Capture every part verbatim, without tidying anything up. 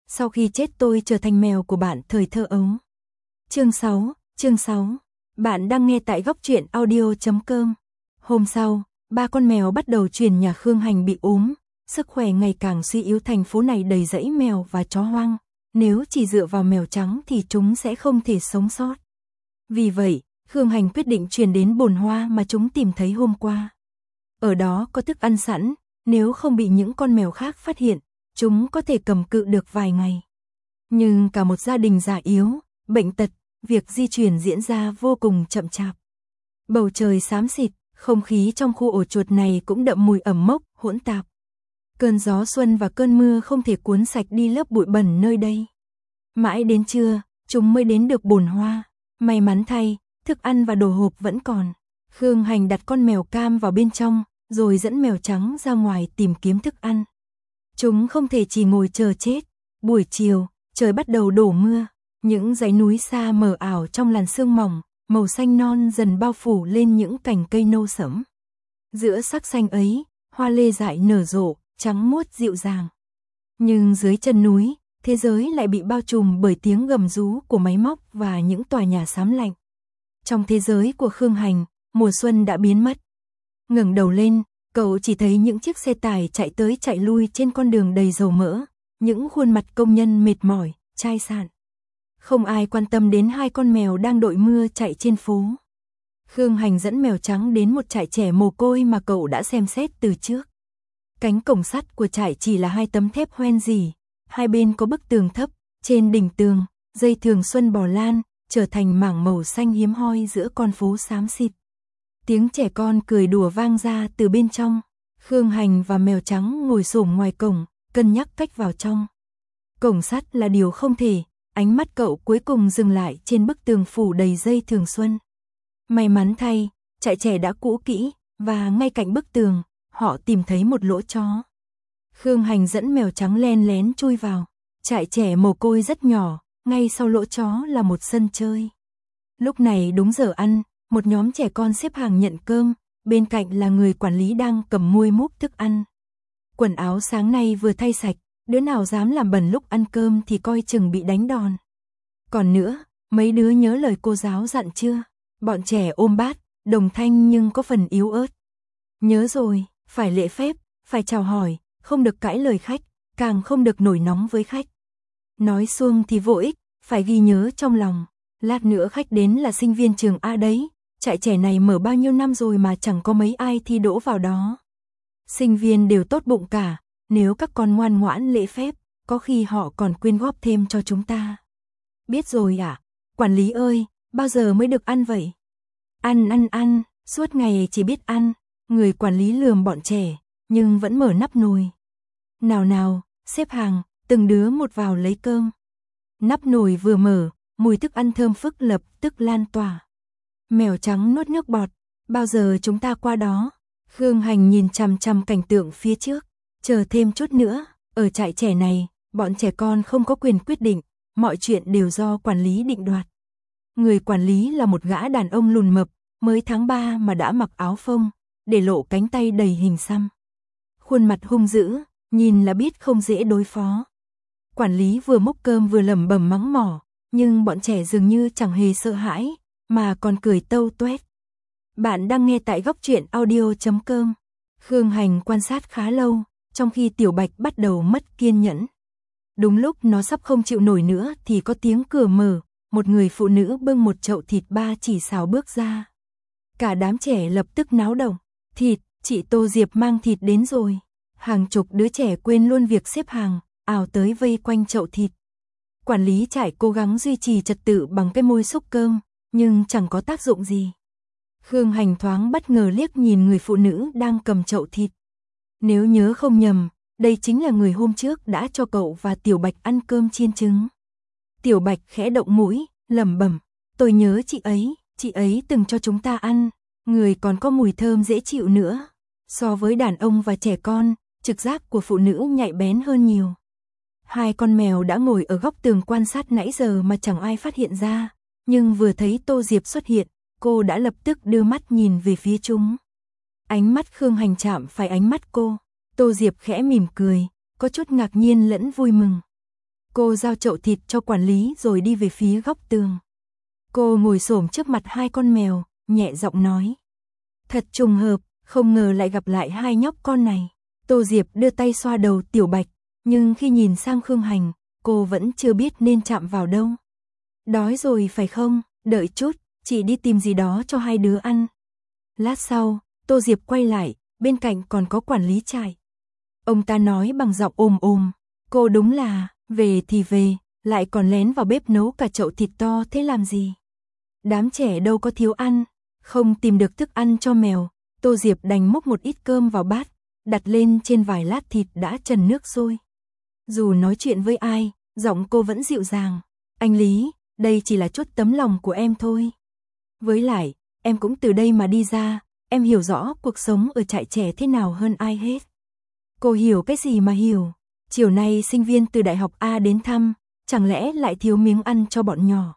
sau khi chết tôi trở thành mèo của bạn thời thơ ấu. Chương sáu, chương sáu. Bạn đang nghe tại góc truyện audio chấm com. Hôm sau, ba con mèo bắt đầu truyền nhà Khương Hành bị ốm, sức khỏe ngày càng suy yếu, thành phố này đầy rẫy mèo và chó hoang, nếu chỉ dựa vào mèo trắng thì chúng sẽ không thể sống sót. Vì vậy, Khương Hành quyết định truyền đến bồn hoa mà chúng tìm thấy hôm qua. Ở đó có thức ăn sẵn, nếu không bị những con mèo khác phát hiện, chúng có thể cầm cự được vài ngày. Nhưng cả một gia đình già yếu, bệnh tật, việc di chuyển diễn ra vô cùng chậm chạp. Bầu trời xám xịt, không khí trong khu ổ chuột này cũng đậm mùi ẩm mốc, hỗn tạp. Cơn gió xuân và cơn mưa không thể cuốn sạch đi lớp bụi bẩn nơi đây. Mãi đến trưa, chúng mới đến được bồn hoa. May mắn thay, thức ăn và đồ hộp vẫn còn. Khương Hành đặt con mèo cam vào bên trong, rồi dẫn mèo trắng ra ngoài tìm kiếm thức ăn. Chúng không thể chỉ ngồi chờ chết. Buổi chiều, trời bắt đầu đổ mưa. Những dãy núi xa mờ ảo trong làn sương mỏng, màu xanh non dần bao phủ lên những cành cây nâu sẫm. Giữa sắc xanh ấy, hoa lê dại nở rộ, trắng muốt dịu dàng. Nhưng dưới chân núi, thế giới lại bị bao trùm bởi tiếng gầm rú của máy móc và những tòa nhà xám lạnh. Trong thế giới của Khương Hành, mùa xuân đã biến mất. Ngẩng đầu lên, cậu chỉ thấy những chiếc xe tải chạy tới chạy lui trên con đường đầy dầu mỡ, những khuôn mặt công nhân mệt mỏi, chai sạn. Không ai quan tâm đến hai con mèo đang đội mưa chạy trên phố. Khương Hành dẫn mèo trắng đến một trại trẻ mồ côi mà cậu đã xem xét từ trước. Cánh cổng sắt của trại chỉ là hai tấm thép hoen rỉ, hai bên có bức tường thấp, trên đỉnh tường, dây thường xuân bò lan, trở thành mảng màu xanh hiếm hoi giữa con phố xám xịt. Tiếng trẻ con cười đùa vang ra từ bên trong. Khương Hành và mèo trắng ngồi xổm ngoài cổng, cân nhắc cách vào trong. Cổng sắt là điều không thể, ánh mắt cậu cuối cùng dừng lại trên bức tường phủ đầy dây thường xuân. May mắn thay, trại trẻ đã cũ kỹ, và ngay cạnh bức tường, họ tìm thấy một lỗ chó. Khương Hành dẫn mèo trắng len lén chui vào. Trại trẻ mồ côi rất nhỏ, ngay sau lỗ chó là một sân chơi. Lúc này đúng giờ ăn, một nhóm trẻ con xếp hàng nhận cơm, bên cạnh là người quản lý đang cầm muôi múc thức ăn. Quần áo sáng nay vừa thay sạch, đứa nào dám làm bẩn lúc ăn cơm thì coi chừng bị đánh đòn. Còn nữa, mấy đứa nhớ lời cô giáo dặn chưa? Bọn trẻ ôm bát, đồng thanh nhưng có phần yếu ớt. Nhớ rồi, phải lễ phép, phải chào hỏi, không được cãi lời khách, càng không được nổi nóng với khách. Nói suông thì vô ích, phải ghi nhớ trong lòng. Lát nữa khách đến là sinh viên trường A đấy, trại trẻ này mở bao nhiêu năm rồi mà chẳng có mấy ai thi đỗ vào đó. Sinh viên đều tốt bụng cả, nếu các con ngoan ngoãn lễ phép, có khi họ còn quyên góp thêm cho chúng ta. Biết rồi ạ, quản lý ơi, bao giờ mới được ăn vậy? Ăn ăn ăn, suốt ngày chỉ biết ăn. Người quản lý lườm bọn trẻ, nhưng vẫn mở nắp nồi. Nào nào, xếp hàng, từng đứa một vào lấy cơm. Nắp nồi vừa mở, mùi thức ăn thơm phức lập tức lan tỏa. Mèo trắng nuốt nước bọt, bao giờ chúng ta qua đó? Khương Hành nhìn chằm chằm cảnh tượng phía trước, chờ thêm chút nữa, ở trại trẻ này, bọn trẻ con không có quyền quyết định, mọi chuyện đều do quản lý định đoạt. Người quản lý là một gã đàn ông lùn mập, mới tháng ba mà đã mặc áo phông, để lộ cánh tay đầy hình xăm. Khuôn mặt hung dữ, nhìn là biết không dễ đối phó. Quản lý vừa múc cơm vừa lẩm bẩm mắng mỏ, nhưng bọn trẻ dường như chẳng hề sợ hãi, mà còn cười tâu tuét. Bạn đang nghe tại góc truyện audio chấm com. Khương Hành quan sát khá lâu, trong khi Tiểu Bạch bắt đầu mất kiên nhẫn. Đúng lúc nó sắp không chịu nổi nữa thì có tiếng cửa mở, một người phụ nữ bưng một chậu thịt ba chỉ xào bước ra. Cả đám trẻ lập tức náo động. Thịt, chị Tô Diệp mang thịt đến rồi. Hàng chục đứa trẻ quên luôn việc xếp hàng, ào tới vây quanh chậu thịt. Quản lý trại cố gắng duy trì trật tự bằng cái môi xúc cơm, nhưng chẳng có tác dụng gì. Khương Hành thoáng bất ngờ liếc nhìn người phụ nữ đang cầm chậu thịt. Nếu nhớ không nhầm, đây chính là người hôm trước đã cho cậu và Tiểu Bạch ăn cơm chiên trứng. Tiểu Bạch khẽ động mũi, lẩm bẩm, tôi nhớ chị ấy, chị ấy từng cho chúng ta ăn, người còn có mùi thơm dễ chịu nữa. So với đàn ông và trẻ con, trực giác của phụ nữ nhạy bén hơn nhiều. Hai con mèo đã ngồi ở góc tường quan sát nãy giờ mà chẳng ai phát hiện ra, nhưng vừa thấy Tô Diệp xuất hiện, cô đã lập tức đưa mắt nhìn về phía chúng. Ánh mắt Khương Hành chạm phải ánh mắt cô, Tô Diệp khẽ mỉm cười, có chút ngạc nhiên lẫn vui mừng. Cô giao chậu thịt cho quản lý rồi đi về phía góc tường. Cô ngồi xổm trước mặt hai con mèo, nhẹ giọng nói. Thật trùng hợp, không ngờ lại gặp lại hai nhóc con này. Tô Diệp đưa tay xoa đầu Tiểu Bạch, nhưng khi nhìn sang Khương Hành, cô vẫn chưa biết nên chạm vào đâu. Đói rồi phải không? Đợi chút, chị đi tìm gì đó cho hai đứa ăn. Lát sau, Tô Diệp quay lại, bên cạnh còn có quản lý trại. Ông ta nói bằng giọng ồm ồm, cô đúng là, về thì về, lại còn lén vào bếp nấu cả chậu thịt to thế làm gì? Đám trẻ đâu có thiếu ăn, không tìm được thức ăn cho mèo, Tô Diệp đành múc một ít cơm vào bát, đặt lên trên vài lát thịt đã trần nước sôi. Dù nói chuyện với ai, giọng cô vẫn dịu dàng. Anh Lý, đây chỉ là chút tấm lòng của em thôi. Với lại, em cũng từ đây mà đi ra, em hiểu rõ cuộc sống ở trại trẻ thế nào hơn ai hết. Cô hiểu cái gì mà hiểu? Chiều nay sinh viên từ Đại học A đến thăm, chẳng lẽ lại thiếu miếng ăn cho bọn nhỏ?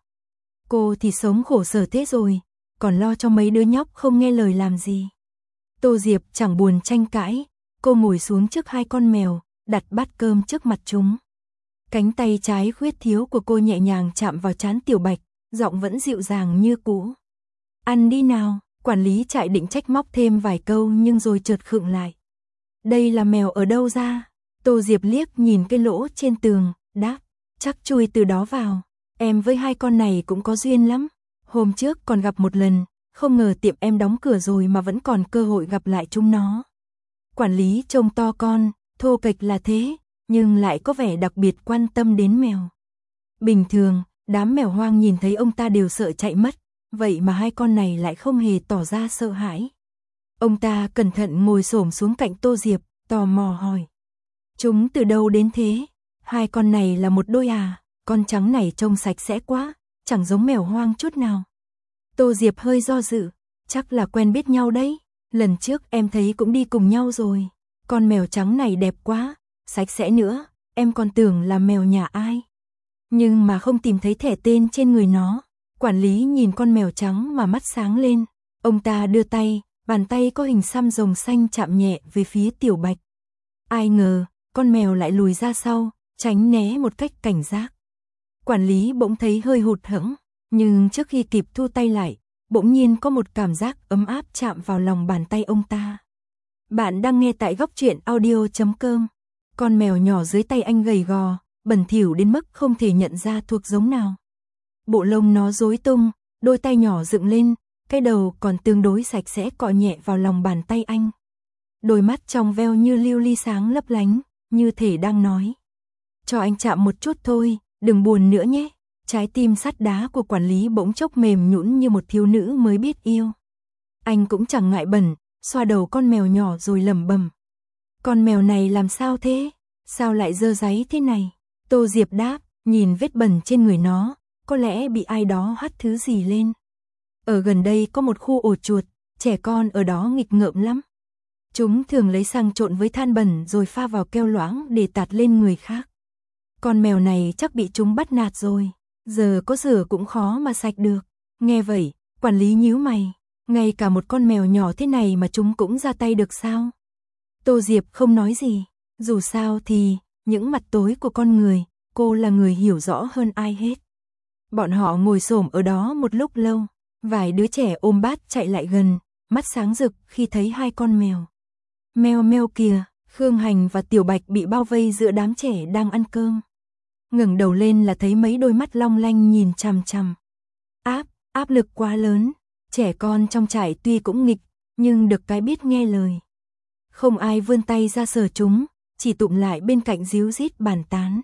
Cô thì sống khổ sở thế rồi, còn lo cho mấy đứa nhóc không nghe lời làm gì. Tô Diệp chẳng buồn tranh cãi, cô ngồi xuống trước hai con mèo, đặt bát cơm trước mặt chúng. Cánh tay trái khuyết thiếu của cô nhẹ nhàng chạm vào trán Tiểu Bạch, giọng vẫn dịu dàng như cũ. Ăn đi nào, quản lý trại định trách móc thêm vài câu nhưng rồi chợt khựng lại. Đây là mèo ở đâu ra? Tô Diệp liếc nhìn cái lỗ trên tường, đáp, chắc chui từ đó vào. Em với hai con này cũng có duyên lắm. Hôm trước còn gặp một lần, không ngờ tiệm em đóng cửa rồi mà vẫn còn cơ hội gặp lại chúng nó. Quản lý trông to con, thô kệch là thế, nhưng lại có vẻ đặc biệt quan tâm đến mèo. Bình thường, đám mèo hoang nhìn thấy ông ta đều sợ chạy mất, vậy mà hai con này lại không hề tỏ ra sợ hãi. Ông ta cẩn thận ngồi xổm xuống cạnh Tô Diệp, tò mò hỏi. Chúng từ đâu đến thế? Hai con này là một đôi à? Con trắng này trông sạch sẽ quá, chẳng giống mèo hoang chút nào. Tô Diệp hơi do dự, chắc là quen biết nhau đấy. Lần trước em thấy cũng đi cùng nhau rồi. Con mèo trắng này đẹp quá, sạch sẽ nữa, em còn tưởng là mèo nhà ai. Nhưng mà không tìm thấy thẻ tên trên người nó. Quản lý nhìn con mèo trắng mà mắt sáng lên. Ông ta đưa tay, bàn tay có hình xăm rồng xanh chạm nhẹ về phía Tiểu Bạch. Ai ngờ, con mèo lại lùi ra sau, tránh né một cách cảnh giác. Quản lý bỗng thấy hơi hụt hẫng, nhưng trước khi kịp thu tay lại, bỗng nhiên có một cảm giác ấm áp chạm vào lòng bàn tay ông ta. Bạn đang nghe tại góc truyện audio chấm com. Con mèo nhỏ dưới tay anh gầy gò, bẩn thỉu đến mức không thể nhận ra thuộc giống nào. Bộ lông nó rối tung, đôi tay nhỏ dựng lên, cái đầu còn tương đối sạch sẽ cọ nhẹ vào lòng bàn tay anh. Đôi mắt trong veo như lưu ly sáng lấp lánh, như thể đang nói. Cho anh chạm một chút thôi, đừng buồn nữa nhé. Trái tim sắt đá của quản lý bỗng chốc mềm nhũn như một thiếu nữ mới biết yêu. Anh cũng chẳng ngại bẩn, xoa đầu con mèo nhỏ rồi lẩm bẩm. Con mèo này làm sao thế? Sao lại dơ dáy thế này? Tô Diệp đáp, nhìn vết bẩn trên người nó, có lẽ bị ai đó hắt thứ gì lên. Ở gần đây có một khu ổ chuột, trẻ con ở đó nghịch ngợm lắm. Chúng thường lấy xăng trộn với than bẩn rồi pha vào keo loãng để tạt lên người khác. Con mèo này chắc bị chúng bắt nạt rồi, giờ có rửa cũng khó mà sạch được. Nghe vậy, quản lý nhíu mày, ngay cả một con mèo nhỏ thế này mà chúng cũng ra tay được sao? Tô Diệp không nói gì, dù sao thì, những mặt tối của con người, cô là người hiểu rõ hơn ai hết. Bọn họ ngồi xổm ở đó một lúc lâu, vài đứa trẻ ôm bát chạy lại gần, mắt sáng rực khi thấy hai con mèo. Meo meo kìa, Khương Hành và Tiểu Bạch bị bao vây giữa đám trẻ đang ăn cơm. Ngẩng đầu lên là thấy mấy đôi mắt long lanh nhìn chằm chằm. Áp, áp lực quá lớn, trẻ con trong trại tuy cũng nghịch, nhưng được cái biết nghe lời. Không ai vươn tay ra sờ chúng, chỉ tụm lại bên cạnh ríu rít bàn tán.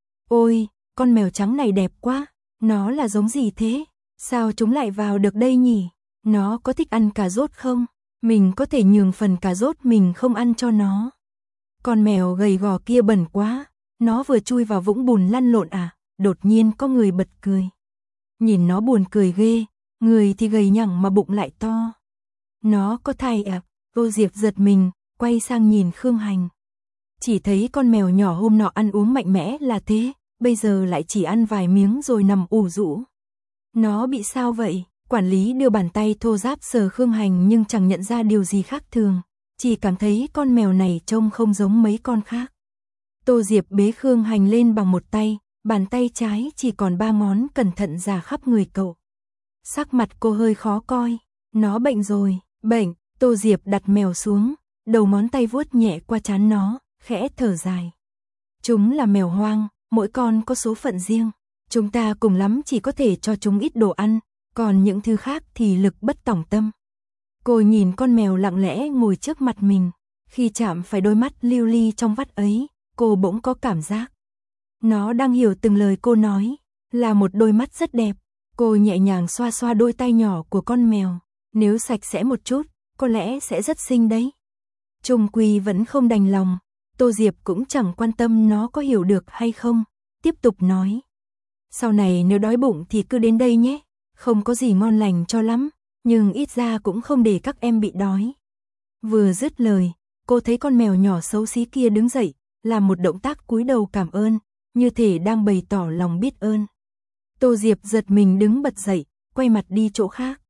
Ôi, con mèo trắng này đẹp quá, nó là giống gì thế? Sao chúng lại vào được đây nhỉ? Nó có thích ăn cà rốt không? Mình có thể nhường phần cà rốt mình không ăn cho nó. Con mèo gầy gò kia bẩn quá, nó vừa chui vào vũng bùn lăn lộn à? Đột nhiên có người bật cười. Nhìn nó buồn cười ghê, người thì gầy nhẳng mà bụng lại to. Nó có thai à? Cô Diệp giật mình, quay sang nhìn Khương Hành. Chỉ thấy con mèo nhỏ hôm nọ ăn uống mạnh mẽ là thế, bây giờ lại chỉ ăn vài miếng rồi nằm ủ rũ. Nó bị sao vậy? Quản lý đưa bàn tay thô ráp sờ Khương Hành nhưng chẳng nhận ra điều gì khác thường, chỉ cảm thấy con mèo này trông không giống mấy con khác. Tô Diệp bế Khương Hành lên bằng một tay, bàn tay trái chỉ còn ba ngón cẩn thận rà khắp người cậu. Sắc mặt cô hơi khó coi, nó bệnh rồi, bệnh, Tô Diệp đặt mèo xuống, đầu ngón tay vuốt nhẹ qua trán nó, khẽ thở dài. Chúng là mèo hoang, mỗi con có số phận riêng, chúng ta cùng lắm chỉ có thể cho chúng ít đồ ăn, còn những thứ khác thì lực bất tòng tâm. Cô nhìn con mèo lặng lẽ ngồi trước mặt mình, khi chạm phải đôi mắt lưu ly trong vắt ấy, cô bỗng có cảm giác. Nó đang hiểu từng lời cô nói, là một đôi mắt rất đẹp. Cô nhẹ nhàng xoa xoa đôi tay nhỏ của con mèo, nếu sạch sẽ một chút, có lẽ sẽ rất xinh đấy. Chung quy vẫn không đành lòng, Tô Diệp cũng chẳng quan tâm nó có hiểu được hay không, tiếp tục nói. Sau này nếu đói bụng thì cứ đến đây nhé, không có gì ngon lành cho lắm, nhưng ít ra cũng không để các em bị đói. Vừa dứt lời, cô thấy con mèo nhỏ xấu xí kia đứng dậy, làm một động tác cúi đầu cảm ơn, như thể đang bày tỏ lòng biết ơn. Tô Diệp giật mình đứng bật dậy, quay mặt đi chỗ khác.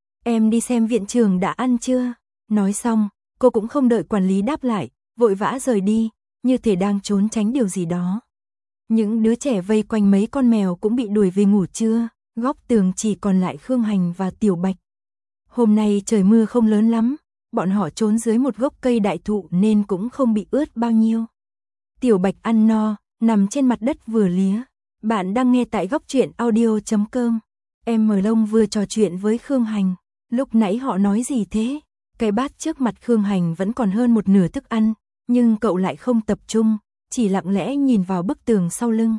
Em đi xem viện trưởng đã ăn chưa? Nói xong, cô cũng không đợi quản lý đáp lại, vội vã rời đi, như thể đang trốn tránh điều gì đó. Những đứa trẻ vây quanh mấy con mèo cũng bị đuổi về ngủ trưa, góc tường chỉ còn lại Khương Hành và Tiểu Bạch. Hôm nay trời mưa không lớn lắm, bọn họ trốn dưới một gốc cây đại thụ nên cũng không bị ướt bao nhiêu. Tiểu Bạch ăn no, nằm trên mặt đất vừa lía. Bạn đang nghe tại góc truyện audio chấm com. Em Mờ Lông vừa trò chuyện với Khương Hành. Lúc nãy họ nói gì thế? Cái bát trước mặt Khương Hành vẫn còn hơn một nửa thức ăn, nhưng cậu lại không tập trung, chỉ lặng lẽ nhìn vào bức tường sau lưng.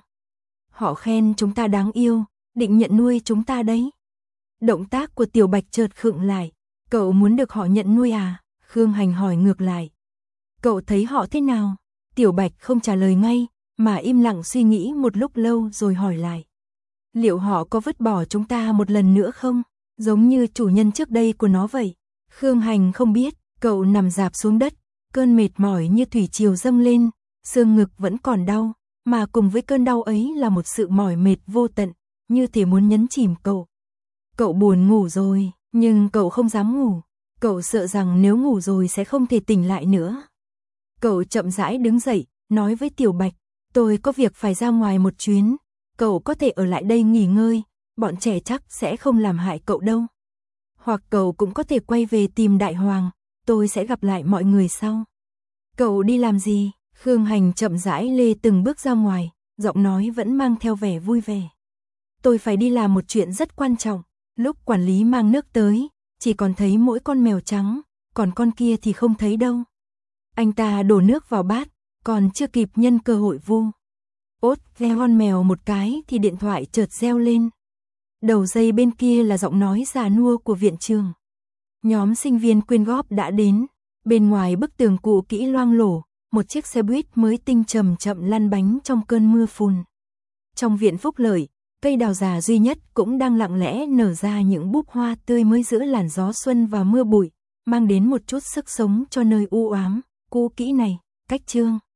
Họ khen chúng ta đáng yêu, định nhận nuôi chúng ta đấy. Động tác của Tiểu Bạch chợt khựng lại. Cậu muốn được họ nhận nuôi à? Khương Hành hỏi ngược lại. Cậu thấy họ thế nào? Tiểu Bạch không trả lời ngay, mà im lặng suy nghĩ một lúc lâu rồi hỏi lại. Liệu họ có vứt bỏ chúng ta một lần nữa không? Giống như chủ nhân trước đây của nó vậy. Khương Hành không biết, cậu nằm rạp xuống đất, cơn mệt mỏi như thủy triều dâng lên, xương ngực vẫn còn đau, mà cùng với cơn đau ấy là một sự mỏi mệt vô tận, như thể muốn nhấn chìm cậu. Cậu buồn ngủ rồi, nhưng cậu không dám ngủ, cậu sợ rằng nếu ngủ rồi sẽ không thể tỉnh lại nữa. Cậu chậm rãi đứng dậy, nói với Tiểu Bạch, tôi có việc phải ra ngoài một chuyến, cậu có thể ở lại đây nghỉ ngơi, bọn trẻ chắc sẽ không làm hại cậu đâu. Hoặc cậu cũng có thể quay về tìm Đại Hoàng, tôi sẽ gặp lại mọi người sau. Cậu đi làm gì? Khương Hành chậm rãi lê từng bước ra ngoài, giọng nói vẫn mang theo vẻ vui vẻ. Tôi phải đi làm một chuyện rất quan trọng. Lúc quản lý mang nước tới, chỉ còn thấy mỗi con mèo trắng, còn con kia thì không thấy đâu. Anh ta đổ nước vào bát, còn chưa kịp nhân cơ hội vu. Ốt ve con mèo một cái thì điện thoại chợt reo lên. Đầu dây bên kia là giọng nói già nua của viện trường. Nhóm sinh viên quyên góp đã đến. Bên ngoài bức tường cũ kỹ loang lổ, một chiếc xe buýt mới tinh chậm chậm lăn bánh trong cơn mưa phùn. Trong viện Phúc Lợi, cây đào già duy nhất cũng đang lặng lẽ nở ra những búp hoa tươi mới giữa làn gió xuân và mưa bụi, mang đến một chút sức sống cho nơi u ám, cũ kỹ này. Cách chương